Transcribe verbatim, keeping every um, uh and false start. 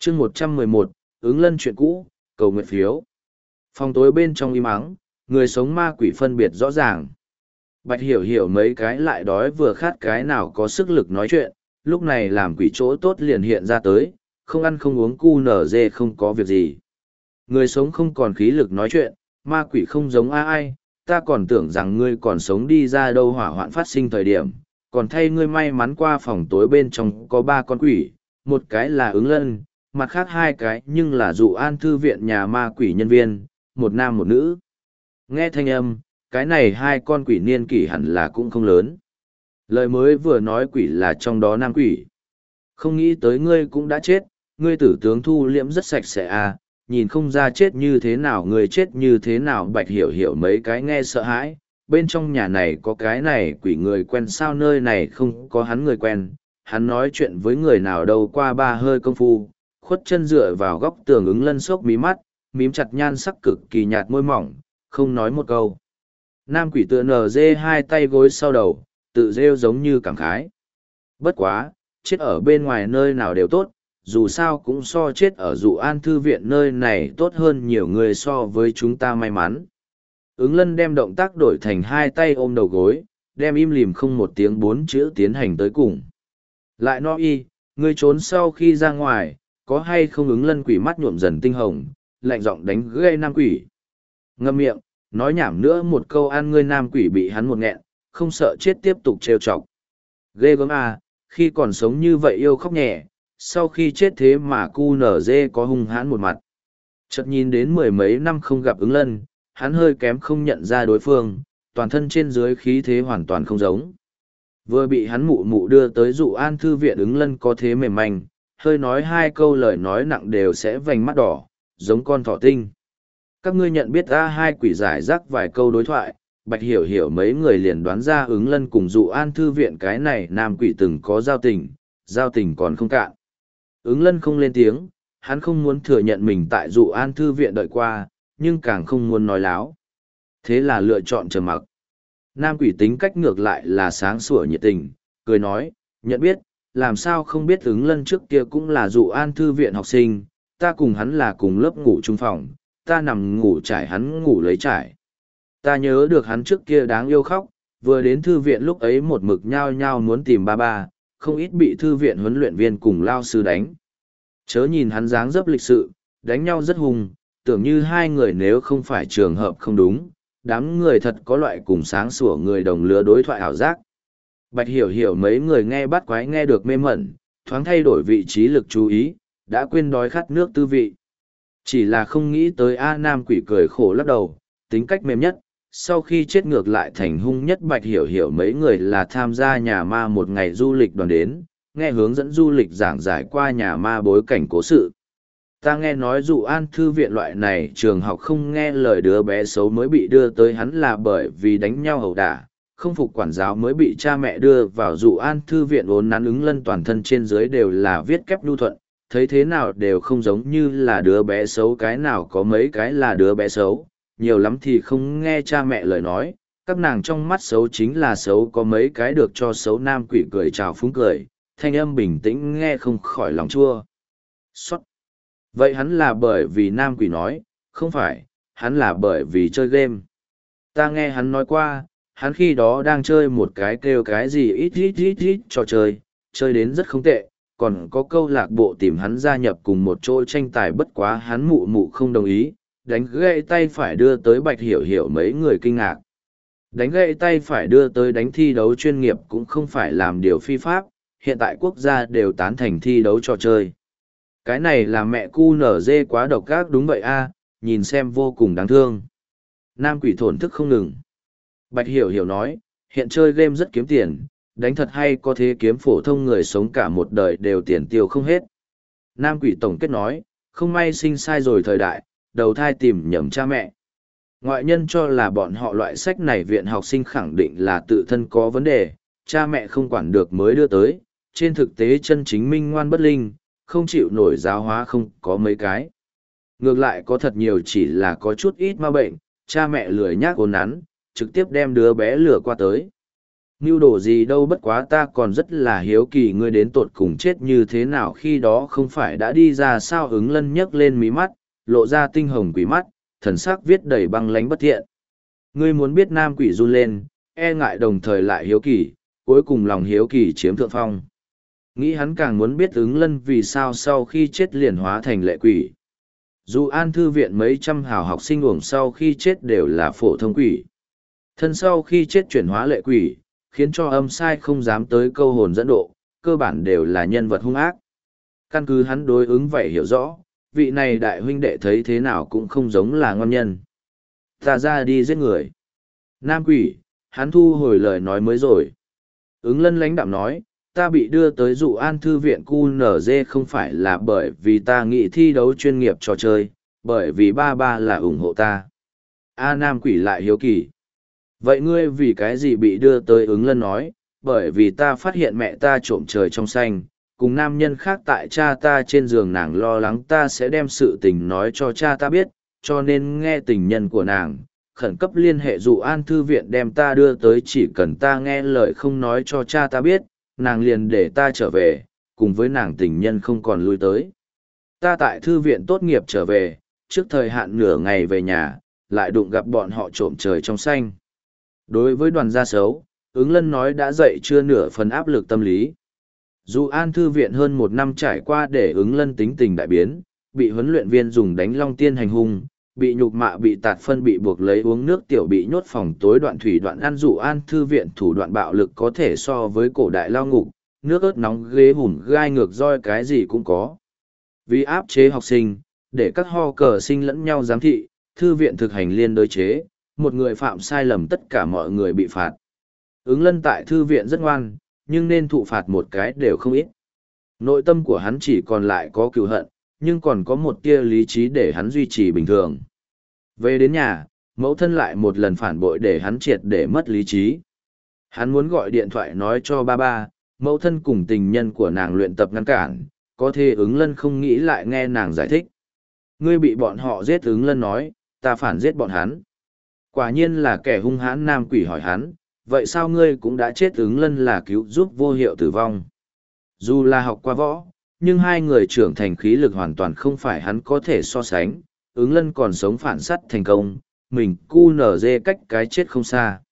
chương một trăm mười một, ứng lân chuyện cũ, cầu nguyện phiếu. Phòng tối bên trong im ắng, người sống ma quỷ phân biệt rõ ràng. Bạch hiểu hiểu mấy cái lại đói vừa khát cái nào có sức lực nói chuyện, lúc này làm quỷ chỗ tốt liền hiện ra tới, không ăn không uống cu nở dê không có việc gì. Người sống không còn khí lực nói chuyện, ma quỷ không giống a ai, ta còn tưởng rằng ngươi còn sống đi ra đâu hỏa hoạn phát sinh thời điểm, còn thay ngươi may mắn qua phòng tối bên trong có ba con quỷ, một cái là ứng lân, mặt khác hai cái nhưng là dụ an thư viện nhà ma quỷ nhân viên, một nam một nữ. Nghe thanh âm, cái này hai con quỷ niên kỷ hẳn là cũng không lớn. Lời mới vừa nói quỷ là trong đó nam quỷ. Không nghĩ tới ngươi cũng đã chết, ngươi tử tướng thu liễm rất sạch sẽ à, nhìn không ra chết như thế nào ngươi chết như thế nào. Bạch hiểu hiểu mấy cái nghe sợ hãi, bên trong nhà này có cái này quỷ người quen sao, nơi này không có hắn người quen, hắn nói chuyện với người nào đâu. Qua ba hơi công phu, khuất chân dựa vào góc tường ứng lân sốc mí mắt, mím chặt nhan sắc cực kỳ nhạt môi mỏng, không nói một câu. Nam quỷ tựa nở dê hai tay gối sau đầu, tự rêu giống như cảm khái. Bất quá, chết ở bên ngoài nơi nào đều tốt, dù sao cũng so chết ở dụ an thư viện nơi này tốt hơn nhiều người so với chúng ta may mắn. Ứng lân đem động tác đổi thành hai tay ôm đầu gối, đem im lìm không một tiếng bốn chữ tiến hành tới cùng. Lại no y, ngươi trốn sau khi ra ngoài, có hay không? Ứng lân quỷ mắt nhuộm dần tinh hồng, lạnh giọng đánh gây nam quỷ. Ngậm miệng, nói nhảm nữa một câu ăn ngươi. Nam quỷ bị hắn một nghẹn, không sợ chết tiếp tục trêu chọc. Ghê gớm à, khi còn sống như vậy yêu khóc nhẹ, sau khi chết thế mà cu nở dê có hung hãn một mặt. Chợt nhìn đến mười mấy năm không gặp ứng lân, hắn hơi kém không nhận ra đối phương, toàn thân trên dưới khí thế hoàn toàn không giống. Vừa bị hắn mụ mụ đưa tới dụ an thư viện, ứng lân có thế mềm manh, hơi nói hai câu lời nói nặng đều sẽ vành mắt đỏ, giống con thỏ tinh. Các ngươi nhận biết ra hai quỷ giải rác vài câu đối thoại, Bạch hiểu hiểu mấy người liền đoán ra ứng lân cùng dụ an thư viện cái này nam quỷ từng có giao tình, giao tình còn không cạn. Ứng lân không lên tiếng, hắn không muốn thừa nhận mình tại dụ an thư viện đợi qua, nhưng càng không muốn nói láo. Thế là lựa chọn trầm mặc. Nam quỷ tính cách ngược lại là sáng sủa nhiệt tình, cười nói, nhận biết, làm sao không biết. Ứng lân trước kia cũng là dụ an thư viện học sinh, ta cùng hắn là cùng lớp ngủ chung phòng, ta nằm ngủ trải hắn ngủ lấy trải. Ta nhớ được hắn trước kia đáng yêu khóc, vừa đến thư viện lúc ấy một mực nhao nhao muốn tìm ba ba, không ít bị thư viện huấn luyện viên cùng lao sư đánh. Chớ nhìn hắn dáng dấp lịch sự, đánh nhau rất hùng, tưởng như hai người nếu không phải trường hợp không đúng, đám người thật có loại cùng sáng sủa người đồng lứa đối thoại ảo giác. Bạch hiểu hiểu mấy người nghe bắt quái nghe được mê mẩn, thoáng thay đổi vị trí lực chú ý, đã quên đói khát nước tư vị. Chỉ là không nghĩ tới A Nam quỷ cười khổ lắc đầu, tính cách mềm nhất, sau khi chết ngược lại thành hung nhất. Bạch hiểu hiểu mấy người là tham gia nhà ma một ngày du lịch đoàn đến, nghe hướng dẫn du lịch giảng giải qua nhà ma bối cảnh cố sự. Ta nghe nói dụ an thư viện loại này trường học không nghe lời đứa bé xấu mới bị đưa tới hắn là bởi vì đánh nhau ẩu đả, không phục quản giáo mới bị cha mẹ đưa vào dụ an thư viện. Vốn nắn ứng lân toàn thân trên dưới đều là viết kép nhu thuận, thấy thế nào đều không giống như là đứa bé xấu, cái nào có mấy cái là đứa bé xấu, nhiều lắm thì không nghe cha mẹ lời nói, các nàng trong mắt xấu chính là xấu, có mấy cái được cho xấu. Nam quỷ cười chào phúng cười, thanh âm bình tĩnh nghe không khỏi lòng chua xót. Vậy hắn là bởi vì nam quỷ nói, không phải, hắn là bởi vì chơi game. Ta nghe hắn nói qua, hắn khi đó đang chơi một cái kêu cái gì ít ít ít ít trò chơi, chơi đến rất không tệ, còn có câu lạc bộ tìm hắn gia nhập cùng một chỗ tranh tài, bất quá hắn mụ mụ không đồng ý, đánh gãy tay phải đưa tới. Bạch hiểu hiểu mấy người kinh ngạc. Đánh gãy tay phải đưa tới đánh thi đấu chuyên nghiệp cũng không phải làm điều phi pháp, hiện tại quốc gia đều tán thành thi đấu trò chơi. Cái này là mẹ cu nở dê quá độc ác. Đúng vậy a, nhìn xem vô cùng đáng thương. Nam quỷ thổn thức không ngừng. Bạch hiểu hiểu nói, hiện chơi game rất kiếm tiền, đánh thật hay có thế kiếm phổ thông người sống cả một đời đều tiền tiêu không hết. Nam quỷ tổng kết nói, không may sinh sai rồi thời đại, đầu thai tìm nhầm cha mẹ. Ngoại nhân cho là bọn họ loại sách này viện học sinh khẳng định là tự thân có vấn đề, cha mẹ không quản được mới đưa tới, trên thực tế chân chính minh ngoan bất linh, không chịu nổi giáo hóa không có mấy cái. Ngược lại có thật nhiều chỉ là có chút ít ma bệnh, cha mẹ lười nhác ồn nắn, trực tiếp đem đứa bé lừa qua tới. Mưu đồ gì đâu, bất quá ta còn rất là hiếu kỳ ngươi đến tột cùng chết như thế nào, khi đó không phải đã đi ra sao? Ứng lân nhấc lên mí mắt, lộ ra tinh hồng quỷ mắt, thần sắc viết đầy băng lánh bất thiện. Ngươi muốn biết? Nam quỷ run lên, e ngại đồng thời lại hiếu kỳ, cuối cùng lòng hiếu kỳ chiếm thượng phong. Nghĩ hắn càng muốn biết ứng lân vì sao sau khi chết liền hóa thành lệ quỷ. Dù an thư viện mấy trăm hào học sinh uổng sau khi chết đều là phổ thông quỷ. Thân sau khi chết chuyển hóa lệ quỷ, khiến cho âm sai không dám tới câu hồn dẫn độ, cơ bản đều là nhân vật hung ác. Căn cứ hắn đối ứng vậy hiểu rõ, vị này đại huynh đệ thấy thế nào cũng không giống là ngon nhân. Ta ra đi giết người. Nam quỷ, hắn thu hồi lời nói mới rồi. Ứng lân lãnh đạm nói, ta bị đưa tới dụ an thư viện cu nở dê không phải là bởi vì ta nghĩ thi đấu chuyên nghiệp trò chơi, bởi vì ba ba là ủng hộ ta. A Nam quỷ lại hiếu kỳ. Vậy ngươi vì cái gì bị đưa tới? Ứng lân nói, bởi vì ta phát hiện mẹ ta trộm trời trong xanh, cùng nam nhân khác tại cha ta trên giường, nàng lo lắng ta sẽ đem sự tình nói cho cha ta biết, cho nên nghe tình nhân của nàng, khẩn cấp liên hệ dụ an thư viện đem ta đưa tới, chỉ cần ta nghe lời không nói cho cha ta biết, nàng liền để ta trở về, cùng với nàng tình nhân không còn lui tới. Ta tại thư viện tốt nghiệp trở về, trước thời hạn nửa ngày về nhà, lại đụng gặp bọn họ trộm trời trong xanh. Đối với đoàn gia xấu, ứng lân nói đã dậy chưa nửa phần áp lực tâm lý. Dù an thư viện hơn một năm trải qua để ứng lân tính tình đại biến, bị huấn luyện viên dùng đánh long tiên hành hung, bị nhục mạ, bị tạt phân, bị buộc lấy uống nước tiểu, bị nhốt phòng tối, đoạn thủy đoạn ăn. Dụ an thư viện thủ đoạn bạo lực có thể so với cổ đại lao ngục, nước ớt nóng, ghế hùm gai ngược roi, cái gì cũng có. Vì áp chế học sinh, để các ho cờ sinh lẫn nhau giám thị, thư viện thực hành liên đối chế, một người phạm sai lầm tất cả mọi người bị phạt. Ứng lân tại thư viện rất ngoan, nhưng nên thụ phạt một cái đều không ít. Nội tâm của hắn chỉ còn lại có cừu hận, nhưng còn có một tia lý trí để hắn duy trì bình thường. Về đến nhà, mẫu thân lại một lần phản bội để hắn triệt để mất lý trí. Hắn muốn gọi điện thoại nói cho ba ba, mẫu thân cùng tình nhân của nàng luyện tập ngăn cản, có thể ứng lân không nghĩ lại nghe nàng giải thích. Ngươi bị bọn họ giết? Ứng lân nói, ta phản giết bọn hắn. Quả nhiên là kẻ hung hãn. Nam quỷ hỏi hắn, vậy sao ngươi cũng đã chết? Ứng lân là cứu giúp vô hiệu tử vong. Dù là học qua võ, nhưng hai người trưởng thành khí lực hoàn toàn không phải hắn có thể so sánh. Ứng lân còn sống phản sắt thành công, mình cu nở dê cách cái chết không xa.